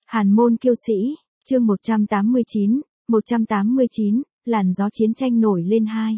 Hàn môn kiêu sĩ, chương 189, làn gió chiến tranh nổi lên 2.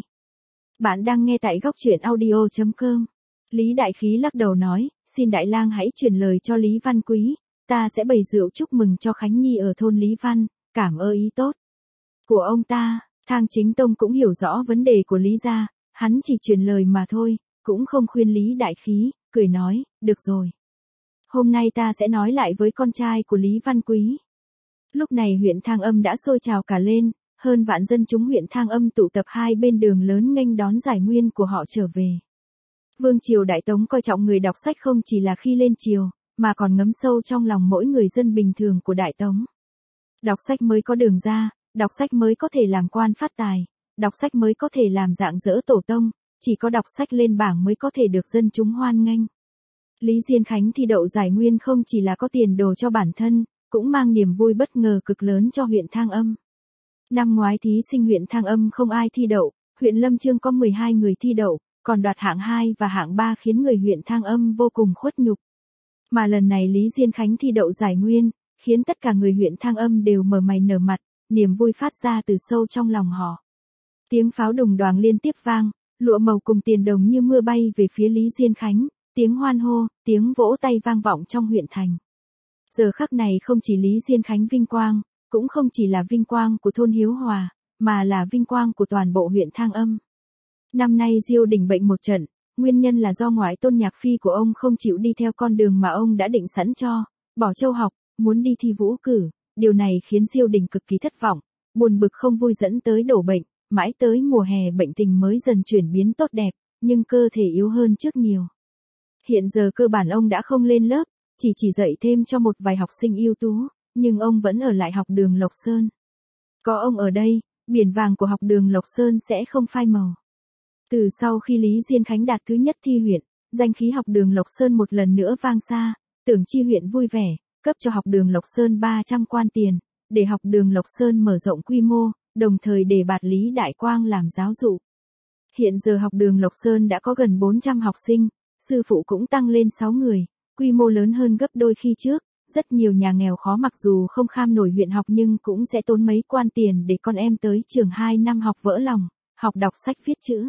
Bạn đang nghe tại góc truyện audio.com. Lý Đại Khí lắc đầu nói, xin Đại Lang hãy truyền lời cho Lý Văn Quý, ta sẽ bày rượu chúc mừng cho Khánh Nhi ở thôn Lý Văn, cảm ơn ý tốt của ông ta. Thang Chính Tông cũng hiểu rõ vấn đề của Lý gia, hắn chỉ truyền lời mà thôi, cũng không khuyên Lý Đại Khí, cười nói, được rồi. Hôm nay ta sẽ nói lại với con trai của Lý Văn Quý. Lúc này huyện Thang Âm đã sôi trào cả lên, hơn vạn dân chúng huyện Thang Âm tụ tập hai bên đường lớn nghênh đón giải nguyên của họ trở về. Vương triều Đại Tống coi trọng người đọc sách không chỉ là khi lên triều, mà còn ngấm sâu trong lòng mỗi người dân bình thường của Đại Tống. Đọc sách mới có đường ra, đọc sách mới có thể làm quan phát tài, đọc sách mới có thể làm rạng rỡ tổ tông, chỉ có đọc sách lên bảng mới có thể được dân chúng hoan nghênh. Lý Diên Khánh thi đậu giải nguyên không chỉ là có tiền đồ cho bản thân, cũng mang niềm vui bất ngờ cực lớn cho huyện Thang Âm. Năm ngoái thí sinh huyện Thang Âm không ai thi đậu, huyện Lâm Chương có 12 người thi đậu, còn đoạt hạng 2 và hạng 3 khiến người huyện Thang Âm vô cùng khuất nhục. Mà lần này Lý Diên Khánh thi đậu giải nguyên, khiến tất cả người huyện Thang Âm đều mở mày nở mặt, niềm vui phát ra từ sâu trong lòng họ. Tiếng pháo đùng đoàng liên tiếp vang, lụa màu cùng tiền đồng như mưa bay về phía Lý Diên Khánh, tiếng hoan hô, tiếng vỗ tay vang vọng trong huyện thành. Giờ khắc này không chỉ Lý Diên Khánh vinh quang, cũng không chỉ là vinh quang của thôn Hiếu Hòa, mà là vinh quang của toàn bộ huyện Thang Âm. Năm nay Diêu Đình bệnh một trận, nguyên nhân là do ngoại tôn nhạc phi của ông không chịu đi theo con đường mà ông đã định sẵn cho, bỏ châu học, muốn đi thi vũ cử, điều này khiến Diêu Đình cực kỳ thất vọng, buồn bực không vui dẫn tới đổ bệnh, mãi tới mùa hè bệnh tình mới dần chuyển biến tốt đẹp, nhưng cơ thể yếu hơn trước nhiều. Hiện giờ cơ bản ông đã không lên lớp, chỉ dạy thêm cho một vài học sinh ưu tú, nhưng ông vẫn ở lại học đường Lộc Sơn. Có ông ở đây, biển vàng của học đường Lộc Sơn sẽ không phai màu. Từ sau khi Lý Diên Khánh đạt thứ nhất thi huyện, danh khí học đường Lộc Sơn một lần nữa vang xa, Tưởng Chi huyện vui vẻ, cấp cho học đường Lộc Sơn 300 quan tiền, để học đường Lộc Sơn mở rộng quy mô, đồng thời đề bạt Lý Đại Quang làm giáo dụ. Hiện giờ học đường Lộc Sơn đã có gần 400 học sinh, sư phụ cũng tăng lên 6 người, quy mô lớn hơn gấp đôi khi trước, rất nhiều nhà nghèo khó mặc dù không kham nổi huyện học nhưng cũng sẽ tốn mấy quan tiền để con em tới trường 2 năm học vỡ lòng, học đọc sách viết chữ.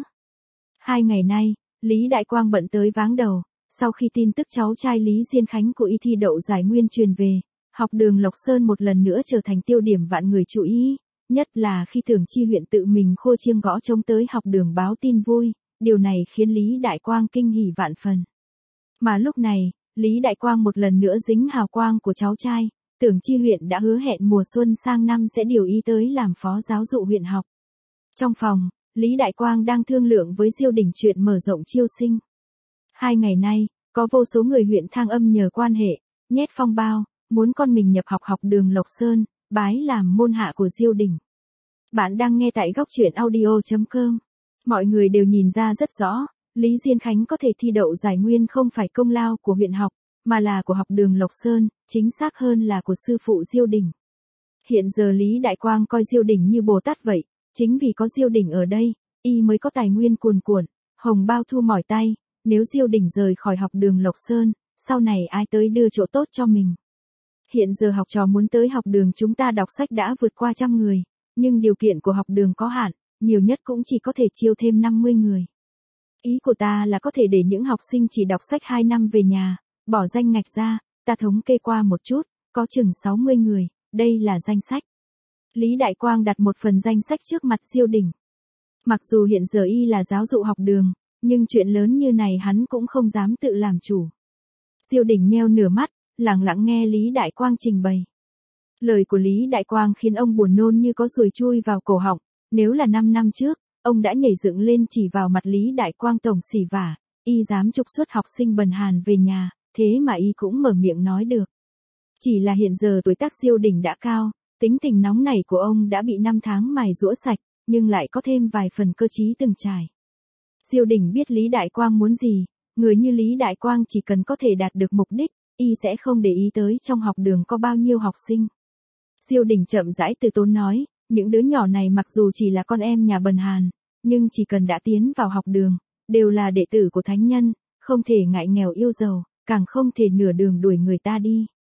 2 ngày nay, Lý Đại Quang bận tới váng đầu, sau khi tin tức cháu trai Lý Diên Khánh của y thi đậu giải nguyên truyền về, học đường Lộc Sơn một lần nữa trở thành tiêu điểm vạn người chú ý, nhất là khi Tưởng Chi huyện tự mình khua chiêng gõ trống tới học đường báo tin vui, điều này khiến Lý Đại Quang kinh hỉ vạn phần. Mà lúc này, Lý Đại Quang một lần nữa dính hào quang của cháu trai, Tưởng Chi huyện đã hứa hẹn mùa xuân sang năm sẽ điều y tới làm phó giáo dụ huyện học. Trong phòng, Lý Đại Quang đang thương lượng với Diêu Đình chuyện mở rộng chiêu sinh. 2 ngày nay, có vô số người huyện Thang Âm nhờ quan hệ, nhét phong bao, muốn con mình nhập học học đường Lộc Sơn, bái làm môn hạ của Diêu Đình. Bạn đang nghe tại góc truyện audio.com. Mọi người đều nhìn ra rất rõ, Lý Diên Khánh có thể thi đậu giải nguyên không phải công lao của huyện học, mà là của học đường Lộc Sơn, chính xác hơn là của sư phụ Diêu Đình. Hiện giờ Lý Đại Quang coi Diêu Đình như Bồ Tát vậy, chính vì có Diêu Đình ở đây, y mới có tài nguyên cuồn cuộn, hồng bao thu mỏi tay, nếu Diêu Đình rời khỏi học đường Lộc Sơn, sau này ai tới đưa chỗ tốt cho mình. Hiện giờ học trò muốn tới học đường chúng ta đọc sách đã vượt qua 100 người, nhưng điều kiện của học đường có hạn, nhiều nhất cũng chỉ có thể chiêu thêm 50 người. Ý của ta là có thể để những học sinh chỉ đọc sách 2 năm về nhà, bỏ danh ngạch ra, ta thống kê qua một chút, có chừng 60 người, đây là danh sách. Lý Đại Quang đặt một phần danh sách trước mặt Diêu Đình. Mặc dù hiện giờ y là giáo dụ học đường, nhưng chuyện lớn như này hắn cũng không dám tự làm chủ. Diêu Đình nheo nửa mắt, lặng lặng nghe Lý Đại Quang trình bày. Lời của Lý Đại Quang khiến ông buồn nôn như có ruồi chui vào cổ họng, nếu là 5 năm trước, ông đã nhảy dựng lên chỉ vào mặt Lý Đại Quang tổng xỉ vả, y dám trục xuất học sinh bần hàn về nhà, thế mà y cũng mở miệng nói được. Chỉ là hiện giờ tuổi tác Diêu Đình đã cao, tính tình nóng nảy của ông đã bị 5 tháng mài giũa sạch, nhưng lại có thêm vài phần cơ trí từng trải. Diêu Đình biết Lý Đại Quang muốn gì, người như Lý Đại Quang chỉ cần có thể đạt được mục đích, y sẽ không để ý tới trong học đường có bao nhiêu học sinh. Diêu Đình chậm rãi từ tốn nói, những đứa nhỏ này mặc dù chỉ là con em nhà bần hàn, nhưng chỉ cần đã tiến vào học đường, đều là đệ tử của thánh nhân, không thể ngại nghèo yêu giàu, càng không thể nửa đường đuổi người ta đi.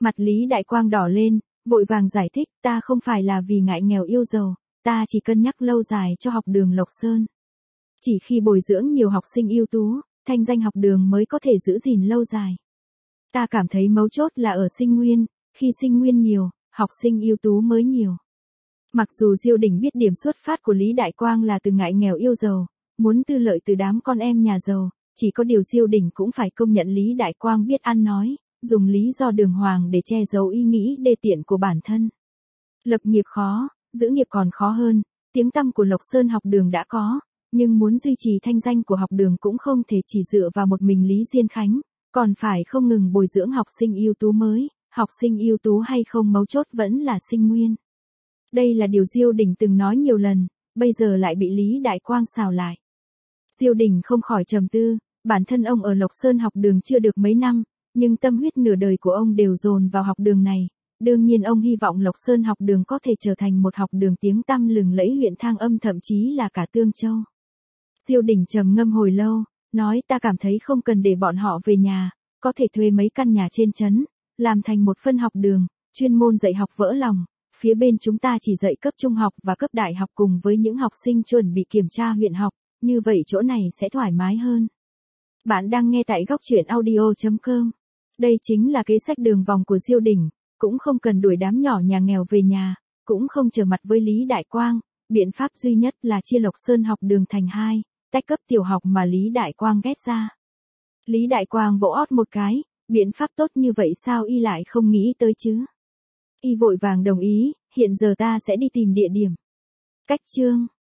Mặt Lý Đại Quang đỏ lên, vội vàng giải thích, ta không phải là vì ngại nghèo yêu giàu, ta chỉ cân nhắc lâu dài cho học đường Lộc Sơn. Chỉ khi bồi dưỡng nhiều học sinh ưu tú, thanh danh học đường mới có thể giữ gìn lâu dài. Ta cảm thấy mấu chốt là ở sinh nguyên, khi sinh nguyên nhiều, học sinh ưu tú mới nhiều. Mặc dù Diêu Đình biết điểm xuất phát của Lý Đại Quang là từ ngại nghèo yêu giàu, muốn tư lợi từ đám con em nhà giàu, chỉ có điều Diêu Đình cũng phải công nhận Lý Đại Quang biết ăn nói, dùng lý do đường hoàng để che giấu ý nghĩ đê tiện của bản thân. Lập nghiệp khó, giữ nghiệp còn khó hơn, tiếng tăm của Lộc Sơn học đường đã có, nhưng muốn duy trì thanh danh của học đường cũng không thể chỉ dựa vào một mình Lý Diên Khánh, còn phải không ngừng bồi dưỡng học sinh ưu tú mới, học sinh ưu tú hay không mấu chốt vẫn là sinh nguyên. Đây là điều Diêu Đình từng nói nhiều lần, bây giờ lại bị Lý Đại Quang xào lại. Diêu Đình không khỏi trầm tư, bản thân ông ở Lộc Sơn học đường chưa được mấy năm, nhưng tâm huyết nửa đời của ông đều dồn vào học đường này, đương nhiên ông hy vọng Lộc Sơn học đường có thể trở thành một học đường tiếng tăm lừng lẫy huyện Thang Âm thậm chí là cả Tương Châu. Diêu Đình trầm ngâm hồi lâu, nói ta cảm thấy không cần để bọn họ về nhà, có thể thuê mấy căn nhà trên trấn, làm thành một phân học đường, chuyên môn dạy học vỡ lòng, phía bên chúng ta chỉ dạy cấp trung học và cấp đại học cùng với những học sinh chuẩn bị kiểm tra huyện học, như vậy chỗ này sẽ thoải mái hơn. Bạn đang nghe tại góc truyện audio.com. Đây chính là kế sách đường vòng của Diêu Đình, cũng không cần đuổi đám nhỏ nhà nghèo về nhà, cũng không trở mặt với Lý Đại Quang, biện pháp duy nhất là chia Lộc Sơn học đường thành hai, tách cấp tiểu học mà Lý Đại Quang ghét ra. Lý Đại Quang vỗ ót một cái, biện pháp tốt như vậy sao y lại không nghĩ tới chứ? Y vội vàng đồng ý, hiện giờ ta sẽ đi tìm địa điểm. Cách chương